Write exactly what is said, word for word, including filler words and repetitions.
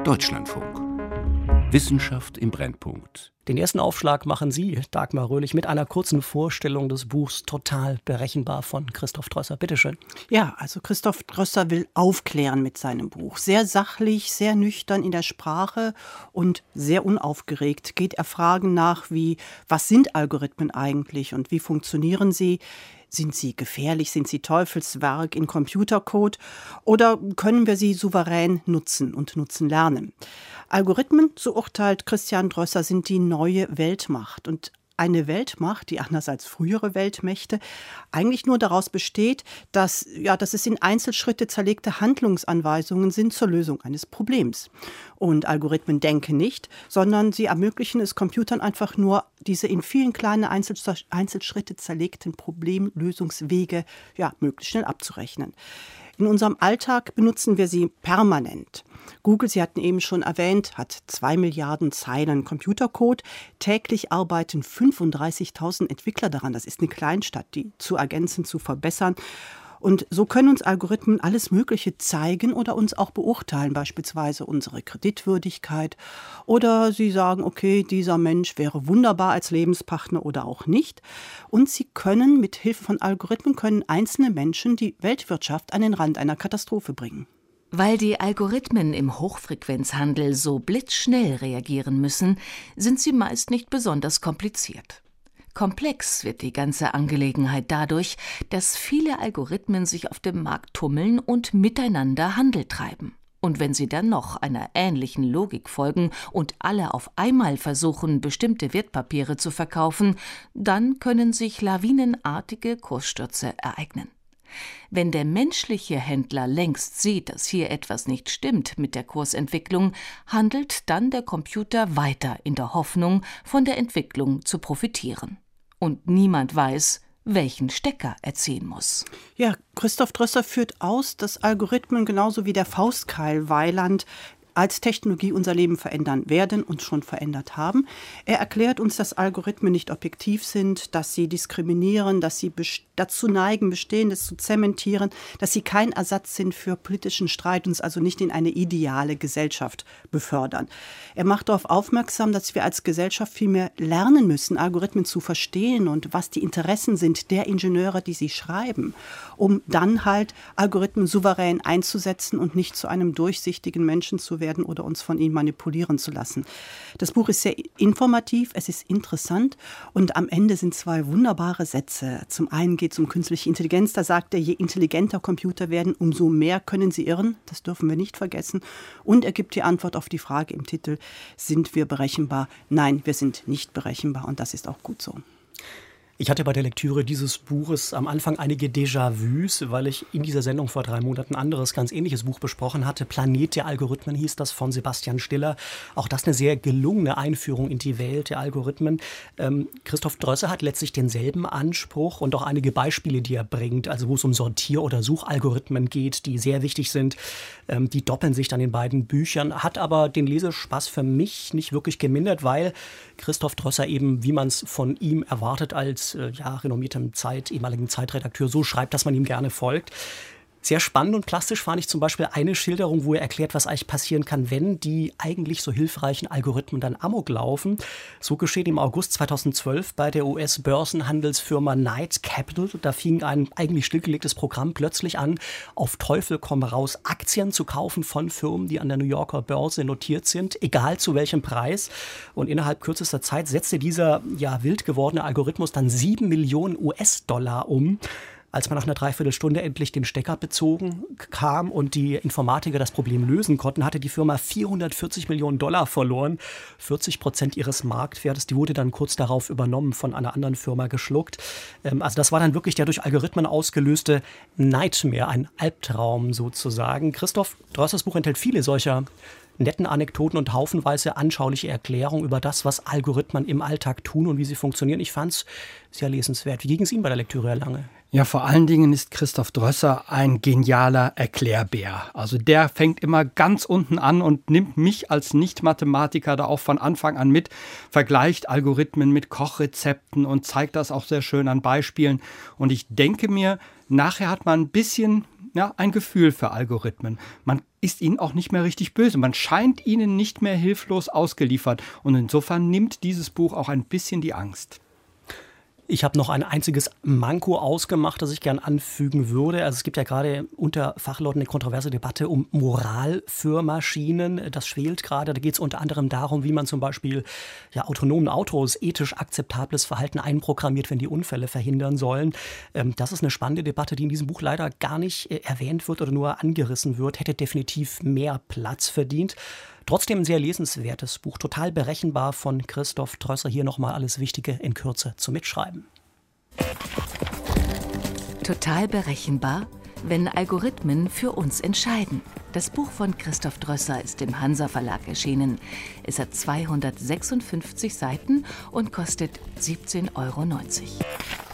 Deutschlandfunk. Wissenschaft im Brennpunkt. Den ersten Aufschlag machen Sie, Dagmar Röhlich, mit einer kurzen Vorstellung des Buchs Total berechenbar von Christoph Drösser. Bitte schön. Ja, also Christoph Drösser will aufklären mit seinem Buch. Sehr sachlich, sehr nüchtern in der Sprache und sehr unaufgeregt geht er Fragen nach wie, was sind Algorithmen eigentlich und wie funktionieren sie? Sind sie gefährlich? Sind sie Teufelswerk in Computercode? Oder können wir sie souverän nutzen und nutzen lernen? Algorithmen, so urteilt Christian Drösser, sind die neue Weltmacht. Und eine Weltmacht, die anders als frühere Weltmächte eigentlich nur daraus besteht, dass, ja, dass es in Einzelschritte zerlegte Handlungsanweisungen sind zur Lösung eines Problems. Und Algorithmen denken nicht, sondern sie ermöglichen es Computern einfach nur, diese in vielen kleinen Einzelschritte zerlegten Problemlösungswege ja, möglichst schnell abzurechnen. In unserem Alltag benutzen wir sie permanent. Google, Sie hatten eben schon erwähnt, hat zwei Milliarden Zeilen Computercode. Täglich arbeiten fünfunddreißigtausend Entwickler daran. Das ist eine Kleinstadt, die zu ergänzen, zu verbessern. Und so können uns Algorithmen alles Mögliche zeigen oder uns auch beurteilen, beispielsweise unsere Kreditwürdigkeit. Oder sie sagen, okay, dieser Mensch wäre wunderbar als Lebenspartner oder auch nicht. Und sie können mit Hilfe von Algorithmen können einzelne Menschen die Weltwirtschaft an den Rand einer Katastrophe bringen. Weil die Algorithmen im Hochfrequenzhandel so blitzschnell reagieren müssen, sind sie meist nicht besonders kompliziert. Komplex wird die ganze Angelegenheit dadurch, dass viele Algorithmen sich auf dem Markt tummeln und miteinander Handel treiben. Und wenn sie dann noch einer ähnlichen Logik folgen und alle auf einmal versuchen, bestimmte Wertpapiere zu verkaufen, dann können sich lawinenartige Kursstürze ereignen. Wenn der menschliche Händler längst sieht, dass hier etwas nicht stimmt mit der Kursentwicklung, handelt dann der Computer weiter in der Hoffnung, von der Entwicklung zu profitieren. Und niemand weiß, welchen Stecker er ziehen muss. Ja, Christoph Drösser führt aus, dass Algorithmen genauso wie der Faustkeil Weiland als Technologie unser Leben verändern werden und schon verändert haben. Er erklärt uns, dass Algorithmen nicht objektiv sind, dass sie diskriminieren, dass sie dazu neigen, Bestehendes zu zementieren, dass sie kein Ersatz sind für politischen Streit, uns also nicht in eine ideale Gesellschaft befördern. Er macht darauf aufmerksam, dass wir als Gesellschaft viel mehr lernen müssen, Algorithmen zu verstehen und was die Interessen sind der Ingenieure, die sie schreiben, um dann halt Algorithmen souverän einzusetzen und nicht zu einem durchsichtigen Menschen zu werden oder uns von ihnen manipulieren zu lassen. Das Buch ist sehr informativ, es ist interessant und am Ende sind zwei wunderbare Sätze. Zum einen geht es um künstliche Intelligenz, da sagt er, je intelligenter Computer werden, umso mehr können sie irren, das dürfen wir nicht vergessen. Und er gibt die Antwort auf die Frage im Titel, sind wir berechenbar? Nein, wir sind nicht berechenbar und das ist auch gut so. Ich hatte bei der Lektüre dieses Buches am Anfang einige Déjà-vus, weil ich in dieser Sendung vor drei Monaten ein anderes, ganz ähnliches Buch besprochen hatte. Planet der Algorithmen hieß das, von Sebastian Stiller. Auch das eine sehr gelungene Einführung in die Welt der Algorithmen. Ähm, Christoph Drösser hat letztlich denselben Anspruch und auch einige Beispiele, die er bringt, also wo es um Sortier- oder Suchalgorithmen geht, die sehr wichtig sind. Ähm, die doppeln sich dann in beiden Büchern, hat aber den Lesespaß für mich nicht wirklich gemindert, weil Christoph Drösser eben, wie man es von ihm erwartet, als ja, renommiertem Zeit, ehemaligen Zeitredakteur so schreibt, dass man ihm gerne folgt. Sehr spannend und plastisch fand ich zum Beispiel eine Schilderung, wo er erklärt, was eigentlich passieren kann, wenn die eigentlich so hilfreichen Algorithmen dann amok laufen. So geschehen im August zweitausendzwölf bei der U S-Börsenhandelsfirma Knight Capital. Da fing ein eigentlich stillgelegtes Programm plötzlich an, auf Teufel komm raus Aktien zu kaufen von Firmen, die an der New Yorker Börse notiert sind, egal zu welchem Preis. Und innerhalb kürzester Zeit setzte dieser ja wild gewordene Algorithmus dann sieben Millionen U S-Dollar um. Als man nach einer Dreiviertelstunde endlich den Stecker bezogen kam und die Informatiker das Problem lösen konnten, hatte die Firma vierhundertvierzig Millionen Dollar verloren. vierzig Prozent ihres Marktwertes, die wurde dann kurz darauf übernommen, von einer anderen Firma geschluckt. Also das war dann wirklich der durch Algorithmen ausgelöste Nightmare, ein Albtraum sozusagen. Christoph Drössers Buch enthält viele solcher netten Anekdoten und haufenweise anschauliche Erklärungen über das, was Algorithmen im Alltag tun und wie sie funktionieren. Ich fand es sehr lesenswert. Wie ging es Ihnen bei der Lektüre, Herr Lange? Ja, vor allen Dingen ist Christoph Drösser ein genialer Erklärbär. Also der fängt immer ganz unten an und nimmt mich als Nicht-Mathematiker da auch von Anfang an mit, vergleicht Algorithmen mit Kochrezepten und zeigt das auch sehr schön an Beispielen. Und ich denke mir, nachher hat man ein bisschen ja, ein Gefühl für Algorithmen. Man ist ihnen auch nicht mehr richtig böse. Man scheint ihnen nicht mehr hilflos ausgeliefert. Und insofern nimmt dieses Buch auch ein bisschen die Angst. Ich habe noch ein einziges Manko ausgemacht, das ich gern anfügen würde. Also es gibt ja gerade unter Fachleuten eine kontroverse Debatte um Moral für Maschinen. Das schwelt gerade. Da geht es unter anderem darum, wie man zum Beispiel ja, autonomen Autos ethisch akzeptables Verhalten einprogrammiert, wenn die Unfälle verhindern sollen. Ähm, das ist eine spannende Debatte, die in diesem Buch leider gar nicht äh, erwähnt wird oder nur angerissen wird. Hätte definitiv mehr Platz verdient. Trotzdem ein sehr lesenswertes Buch, total berechenbar von Christoph Drösser. Hier nochmal alles Wichtige in Kürze zum Mitschreiben. Total berechenbar, wenn Algorithmen für uns entscheiden. Das Buch von Christoph Drösser ist im Hansa Verlag erschienen. Es hat zweihundertsechsundfünfzig Seiten und kostet siebzehn Euro neunzig.